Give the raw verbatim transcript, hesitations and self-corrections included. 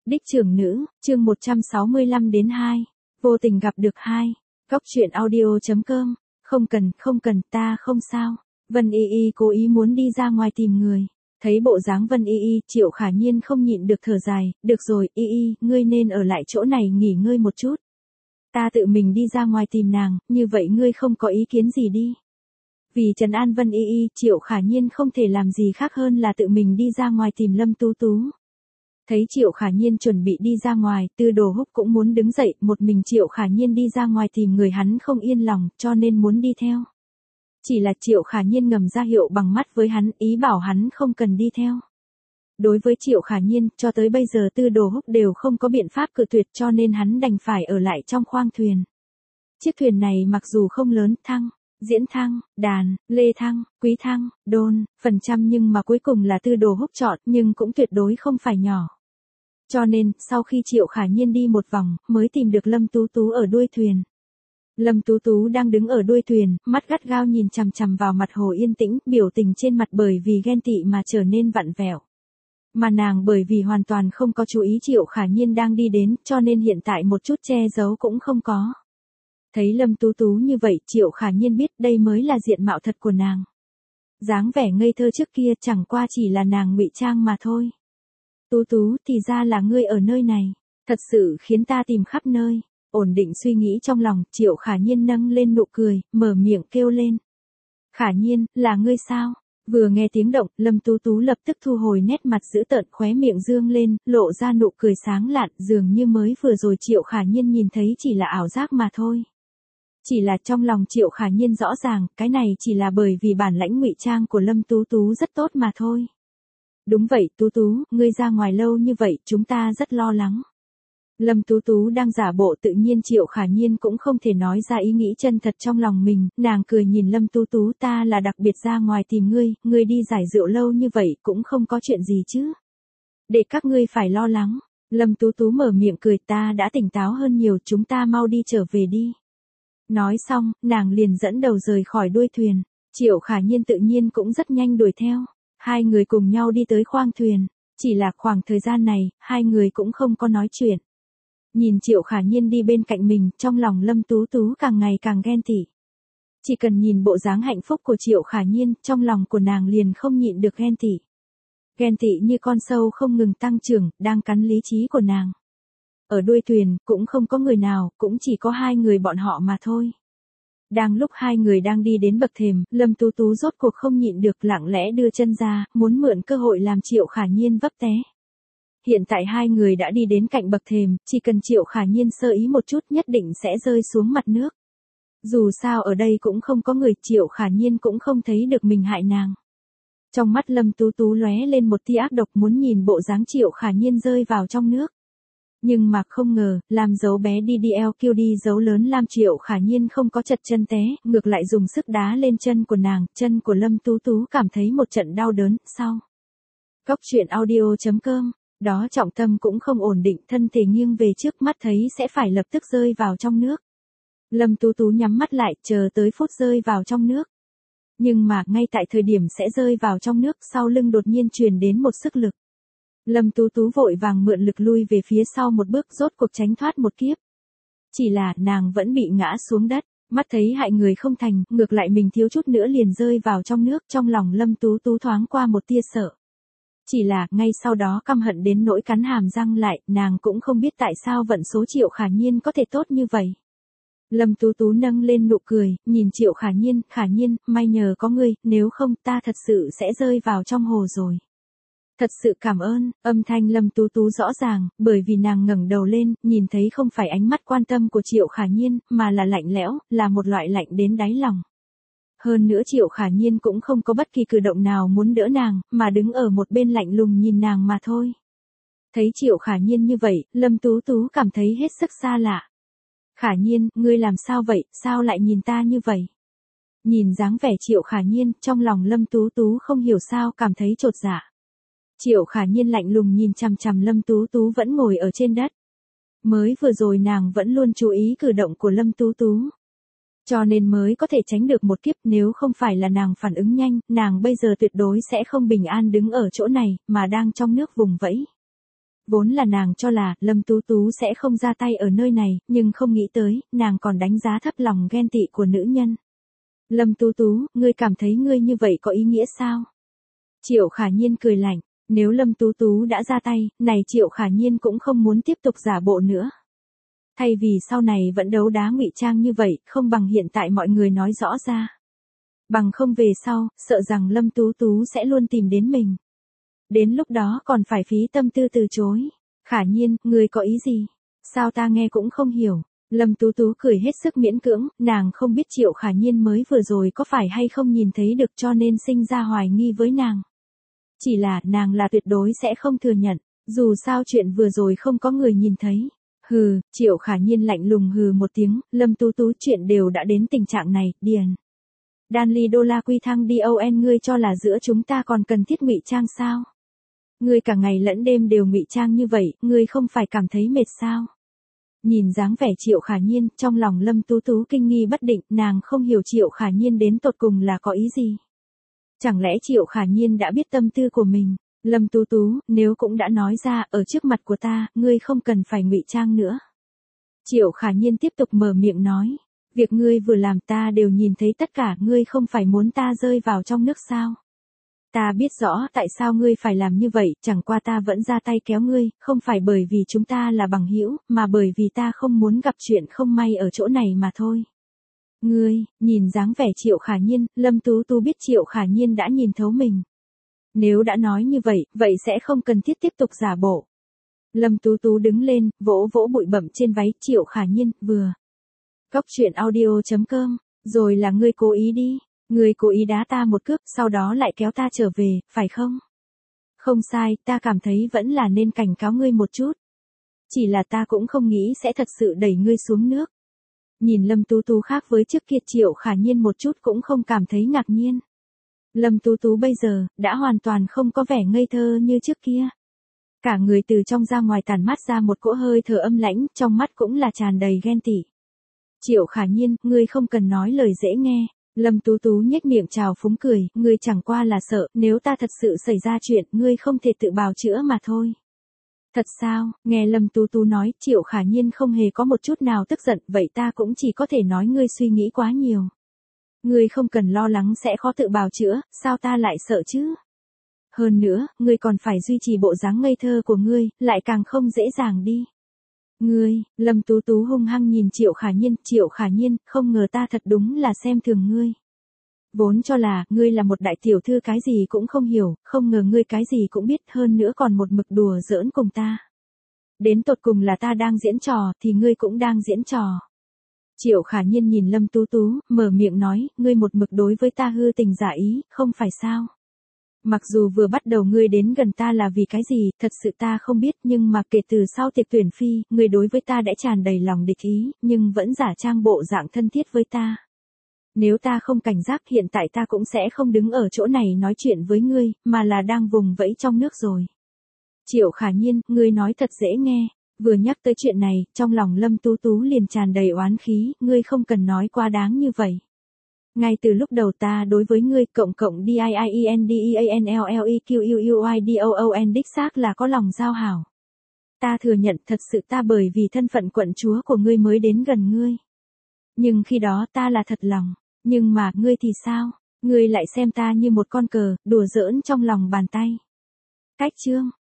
Đích trưởng nữ, chương một trăm sáu mươi lăm đến hai. Vô tình gặp được hai. Góc truyện audio.com. Không cần, không cần, ta không sao. Vân Y Y cố ý muốn đi ra ngoài tìm người. Thấy bộ dáng Vân Y Y, Triệu Khả Nhiên không nhịn được thở dài, được rồi, Y Y, ngươi nên ở lại chỗ này nghỉ ngơi một chút. Ta tự mình đi ra ngoài tìm nàng, như vậy ngươi không có ý kiến gì đi. Vì trấn an Vân Y Y, Triệu Khả Nhiên không thể làm gì khác hơn là tự mình đi ra ngoài tìm Lâm Tú Tú. Thấy Triệu Khả Nhiên chuẩn bị đi ra ngoài, Tư Đồ Húc cũng muốn đứng dậy, một mình Triệu Khả Nhiên đi ra ngoài tìm người hắn không yên lòng, cho nên muốn đi theo. Chỉ là Triệu Khả Nhiên ngầm ra hiệu bằng mắt với hắn, ý bảo hắn không cần đi theo. Đối với Triệu Khả Nhiên, cho tới bây giờ Tư Đồ Húc đều không có biện pháp cự tuyệt cho nên hắn đành phải ở lại trong khoang thuyền. Chiếc thuyền này mặc dù không lớn, thăng, diễn thăng, đàn, lê thăng, quý thăng, đôn, phần trăm nhưng mà cuối cùng là Tư Đồ Húc chọn nhưng cũng tuyệt đối không phải nhỏ. Cho nên, sau khi Triệu Khả Nhiên đi một vòng, mới tìm được Lâm Tú Tú ở đuôi thuyền. Lâm Tú Tú đang đứng ở đuôi thuyền, mắt gắt gao nhìn chằm chằm vào mặt hồ yên tĩnh, biểu tình trên mặt bởi vì ghen tị mà trở nên vặn vẹo. Mà nàng bởi vì hoàn toàn không có chú ý Triệu Khả Nhiên đang đi đến, cho nên hiện tại một chút che giấu cũng không có. Thấy Lâm Tú Tú như vậy, Triệu Khả Nhiên biết đây mới là diện mạo thật của nàng. Dáng vẻ ngây thơ trước kia chẳng qua chỉ là nàng ngụy trang mà thôi. Tú Tú, thì ra là ngươi ở nơi này, thật sự khiến ta tìm khắp nơi. Ổn định suy nghĩ trong lòng, Triệu Khả Nhiên nâng lên nụ cười, mở miệng kêu lên. Khả Nhiên, là ngươi sao? Vừa nghe tiếng động, Lâm Tú Tú lập tức thu hồi nét mặt dữ tợn, khóe miệng dương lên, lộ ra nụ cười sáng lạn, dường như mới vừa rồi Triệu Khả Nhiên nhìn thấy chỉ là ảo giác mà thôi. Chỉ là trong lòng Triệu Khả Nhiên rõ ràng, cái này chỉ là bởi vì bản lãnh ngụy trang của Lâm Tú Tú rất tốt mà thôi. Đúng vậy, Tú Tú, ngươi ra ngoài lâu như vậy, chúng ta rất lo lắng. Lâm Tú Tú đang giả bộ tự nhiên Triệu Khả Nhiên cũng không thể nói ra ý nghĩ chân thật trong lòng mình, nàng cười nhìn Lâm Tú Tú, ta là đặc biệt ra ngoài tìm ngươi, ngươi đi giải rượu lâu như vậy cũng không có chuyện gì chứ. Để các ngươi phải lo lắng. Lâm Tú Tú mở miệng cười, ta đã tỉnh táo hơn nhiều, chúng ta mau đi trở về đi. Nói xong, nàng liền dẫn đầu rời khỏi đuôi thuyền. Triệu Khả Nhiên tự nhiên cũng rất nhanh đuổi theo. Hai người cùng nhau đi tới khoang thuyền. Chỉ là khoảng thời gian này, hai người cũng không có nói chuyện. Nhìn Triệu Khả Nhiên đi bên cạnh mình, trong lòng Lâm Tú Tú càng ngày càng ghen tị. Chỉ cần nhìn bộ dáng hạnh phúc của Triệu Khả Nhiên, trong lòng của nàng liền không nhịn được ghen tị. Ghen tị như con sâu không ngừng tăng trưởng, đang cắn lý trí của nàng. Ở đuôi thuyền, cũng không có người nào, cũng chỉ có hai người bọn họ mà thôi. Đang lúc hai người đang đi đến bậc thềm, Lâm Tú Tú rốt cuộc không nhịn được lặng lẽ đưa chân ra, muốn mượn cơ hội làm Triệu Khả Nhiên vấp té. Hiện tại hai người đã đi đến cạnh bậc thềm, chỉ cần Triệu Khả Nhiên sơ ý một chút nhất định sẽ rơi xuống mặt nước. Dù sao ở đây cũng không có người, Triệu Khả Nhiên cũng không thấy được mình hại nàng. Trong mắt Lâm Tú Tú lóe lên một tia ác độc muốn nhìn bộ dáng Triệu Khả Nhiên rơi vào trong nước. Nhưng mà không ngờ, làm dấu bé đi đi eo kêu đi dấu lớn làm Triệu Khả Nhiên không có chật chân té, ngược lại dùng sức đá lên chân của nàng, chân của Lâm Tú Tú cảm thấy một trận đau đớn, sau. Góc truyện audio.com. Đó trọng tâm cũng không ổn định, thân thể nghiêng về trước, mắt thấy sẽ phải lập tức rơi vào trong nước. Lâm Tú Tú nhắm mắt lại, chờ tới phút rơi vào trong nước. Nhưng mà, ngay tại thời điểm sẽ rơi vào trong nước, sau lưng đột nhiên truyền đến một sức lực. Lâm Tú Tú vội vàng mượn lực lui về phía sau một bước, rốt cuộc tránh thoát một kiếp. Chỉ là, nàng vẫn bị ngã xuống đất, mắt thấy hại người không thành, ngược lại mình thiếu chút nữa liền rơi vào trong nước, trong lòng Lâm Tú Tú thoáng qua một tia sợ. Chỉ là, ngay sau đó căm hận đến nỗi cắn hàm răng lại, nàng cũng không biết tại sao vận số Triệu Khả Nhiên có thể tốt như vậy. Lâm Tú Tú nâng lên nụ cười, nhìn Triệu Khả Nhiên, Khả Nhiên, may nhờ có ngươi, nếu không ta thật sự sẽ rơi vào trong hồ rồi. Thật sự cảm ơn, âm thanh Lâm Tú Tú rõ ràng, bởi vì nàng ngẩng đầu lên, nhìn thấy không phải ánh mắt quan tâm của Triệu Khả Nhiên, mà là lạnh lẽo, là một loại lạnh đến đáy lòng. Hơn nữa Triệu Khả Nhiên cũng không có bất kỳ cử động nào muốn đỡ nàng, mà đứng ở một bên lạnh lùng nhìn nàng mà thôi. Thấy Triệu Khả Nhiên như vậy, Lâm Tú Tú cảm thấy hết sức xa lạ. Khả Nhiên, ngươi làm sao vậy, sao lại nhìn ta như vậy? Nhìn dáng vẻ Triệu Khả Nhiên, trong lòng Lâm Tú Tú không hiểu sao cảm thấy chột dạ. Triệu Khả Nhiên lạnh lùng nhìn chằm chằm Lâm Tú Tú vẫn ngồi ở trên đất. Mới vừa rồi nàng vẫn luôn chú ý cử động của Lâm Tú Tú. Cho nên mới có thể tránh được một kiếp, nếu không phải là nàng phản ứng nhanh, nàng bây giờ tuyệt đối sẽ không bình an đứng ở chỗ này, mà đang trong nước vùng vẫy. Vốn là nàng cho là Lâm Tú Tú sẽ không ra tay ở nơi này, nhưng không nghĩ tới, nàng còn đánh giá thấp lòng ghen tị của nữ nhân. Lâm Tú Tú, ngươi cảm thấy ngươi như vậy có ý nghĩa sao? Triệu Khả Nhiên cười lạnh, nếu Lâm Tú Tú đã ra tay, này Triệu Khả Nhiên cũng không muốn tiếp tục giả bộ nữa. Thay vì sau này vẫn đấu đá ngụy trang như vậy, không bằng hiện tại mọi người nói rõ ra. Bằng không về sau, sợ rằng Lâm Tú Tú sẽ luôn tìm đến mình. Đến lúc đó còn phải phí tâm tư từ chối. Khả Nhiên, ngươi có ý gì? Sao ta nghe cũng không hiểu. Lâm Tú Tú cười hết sức miễn cưỡng, nàng không biết Triệu Khả Nhiên mới vừa rồi có phải hay không nhìn thấy được cho nên sinh ra hoài nghi với nàng. Chỉ là nàng là tuyệt đối sẽ không thừa nhận, dù sao chuyện vừa rồi không có người nhìn thấy. Hừ, Triệu Khả Nhiên lạnh lùng hừ một tiếng, Lâm Tú Tú chuyện đều đã đến tình trạng này, điền. Đan ly đô la quy thăng đi on ngươi cho là giữa chúng ta còn cần thiết ngụy trang sao? Ngươi cả ngày lẫn đêm đều ngụy trang như vậy, ngươi không phải cảm thấy mệt sao? Nhìn dáng vẻ Triệu Khả Nhiên, trong lòng Lâm Tú Tú kinh nghi bất định, nàng không hiểu Triệu Khả Nhiên đến tột cùng là có ý gì. Chẳng lẽ Triệu Khả Nhiên đã biết tâm tư của mình? Lâm Tú Tú, nếu cũng đã nói ra, ở trước mặt của ta, ngươi không cần phải ngụy trang nữa. Triệu Khả Nhiên tiếp tục mở miệng nói, việc ngươi vừa làm ta đều nhìn thấy tất cả, ngươi không phải muốn ta rơi vào trong nước sao? Ta biết rõ tại sao ngươi phải làm như vậy, chẳng qua ta vẫn ra tay kéo ngươi, không phải bởi vì chúng ta là bằng hữu, mà bởi vì ta không muốn gặp chuyện không may ở chỗ này mà thôi. Ngươi, nhìn dáng vẻ Triệu Khả Nhiên, Lâm Tú Tú biết Triệu Khả Nhiên đã nhìn thấu mình. Nếu đã nói như vậy, vậy sẽ không cần thiết tiếp tục giả bộ. Lâm Tú Tú đứng lên, vỗ vỗ bụi bặm trên váy Triệu Khả Nhiên, vừa. Cóc truyện audio chấm com, rồi là ngươi cố ý đi. Ngươi cố ý đá ta một cước, sau đó lại kéo ta trở về, phải không? Không sai, ta cảm thấy vẫn là nên cảnh cáo ngươi một chút. Chỉ là ta cũng không nghĩ sẽ thật sự đẩy ngươi xuống nước. Nhìn Lâm Tú Tú khác với trước kia Triệu Khả Nhiên một chút cũng không cảm thấy ngạc nhiên. Lâm Tú Tú bây giờ, đã hoàn toàn không có vẻ ngây thơ như trước kia. Cả người từ trong ra ngoài tản mát ra một cỗ hơi thở âm lãnh, trong mắt cũng là tràn đầy ghen tị. Triệu Khả Nhiên, ngươi không cần nói lời dễ nghe. Lâm Tú Tú nhếch miệng trào phúng cười, ngươi chẳng qua là sợ, nếu ta thật sự xảy ra chuyện, ngươi không thể tự bào chữa mà thôi. Thật sao, nghe Lâm Tú Tú nói, Triệu Khả Nhiên không hề có một chút nào tức giận, vậy ta cũng chỉ có thể nói ngươi suy nghĩ quá nhiều. Ngươi không cần lo lắng sẽ khó tự bào chữa, sao ta lại sợ chứ? Hơn nữa, ngươi còn phải duy trì bộ dáng ngây thơ của ngươi, lại càng không dễ dàng đi. Ngươi, Lâm Tú Tú hung hăng nhìn Triệu Khả Nhiên, Triệu Khả Nhiên, không ngờ ta thật đúng là xem thường ngươi. Vốn cho là, ngươi là một đại tiểu thư cái gì cũng không hiểu, không ngờ ngươi cái gì cũng biết hơn nữa còn một mực đùa giỡn cùng ta. Đến tột cùng là ta đang diễn trò, thì ngươi cũng đang diễn trò. Triệu Khả Nhiên nhìn Lâm Tú Tú, mở miệng nói, ngươi một mực đối với ta hư tình giả ý, không phải sao? Mặc dù vừa bắt đầu ngươi đến gần ta là vì cái gì, thật sự ta không biết, nhưng mà kể từ sau tiệc tuyển phi, ngươi đối với ta đã tràn đầy lòng địch ý, nhưng vẫn giả trang bộ dạng thân thiết với ta. Nếu ta không cảnh giác hiện tại ta cũng sẽ không đứng ở chỗ này nói chuyện với ngươi, mà là đang vùng vẫy trong nước rồi. Triệu Khả Nhiên, ngươi nói thật dễ nghe. Vừa nhắc tới chuyện này, trong lòng Lâm Tú Tú liền tràn đầy oán khí, ngươi không cần nói quá đáng như vậy. Ngay từ lúc đầu ta đối với ngươi cộng cộng D I I E N D E A N L L E Q U U I D O O N đích xác là có lòng giao hảo. Ta thừa nhận thật sự ta bởi vì thân phận quận chúa của ngươi mới đến gần ngươi. Nhưng khi đó ta là thật lòng, nhưng mà ngươi thì sao? Ngươi lại xem ta như một con cờ, đùa giỡn trong lòng bàn tay. Cách chương